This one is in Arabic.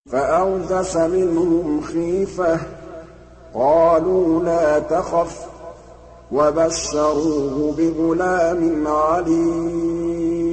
فَأَوْجَسَ مِنْهُمْ خِيفَةً ۖ قَالُوا لَا تَخَفْ ۖ وَبَشَّرُوهُ بِغُلَامٍ عَلِيمٍ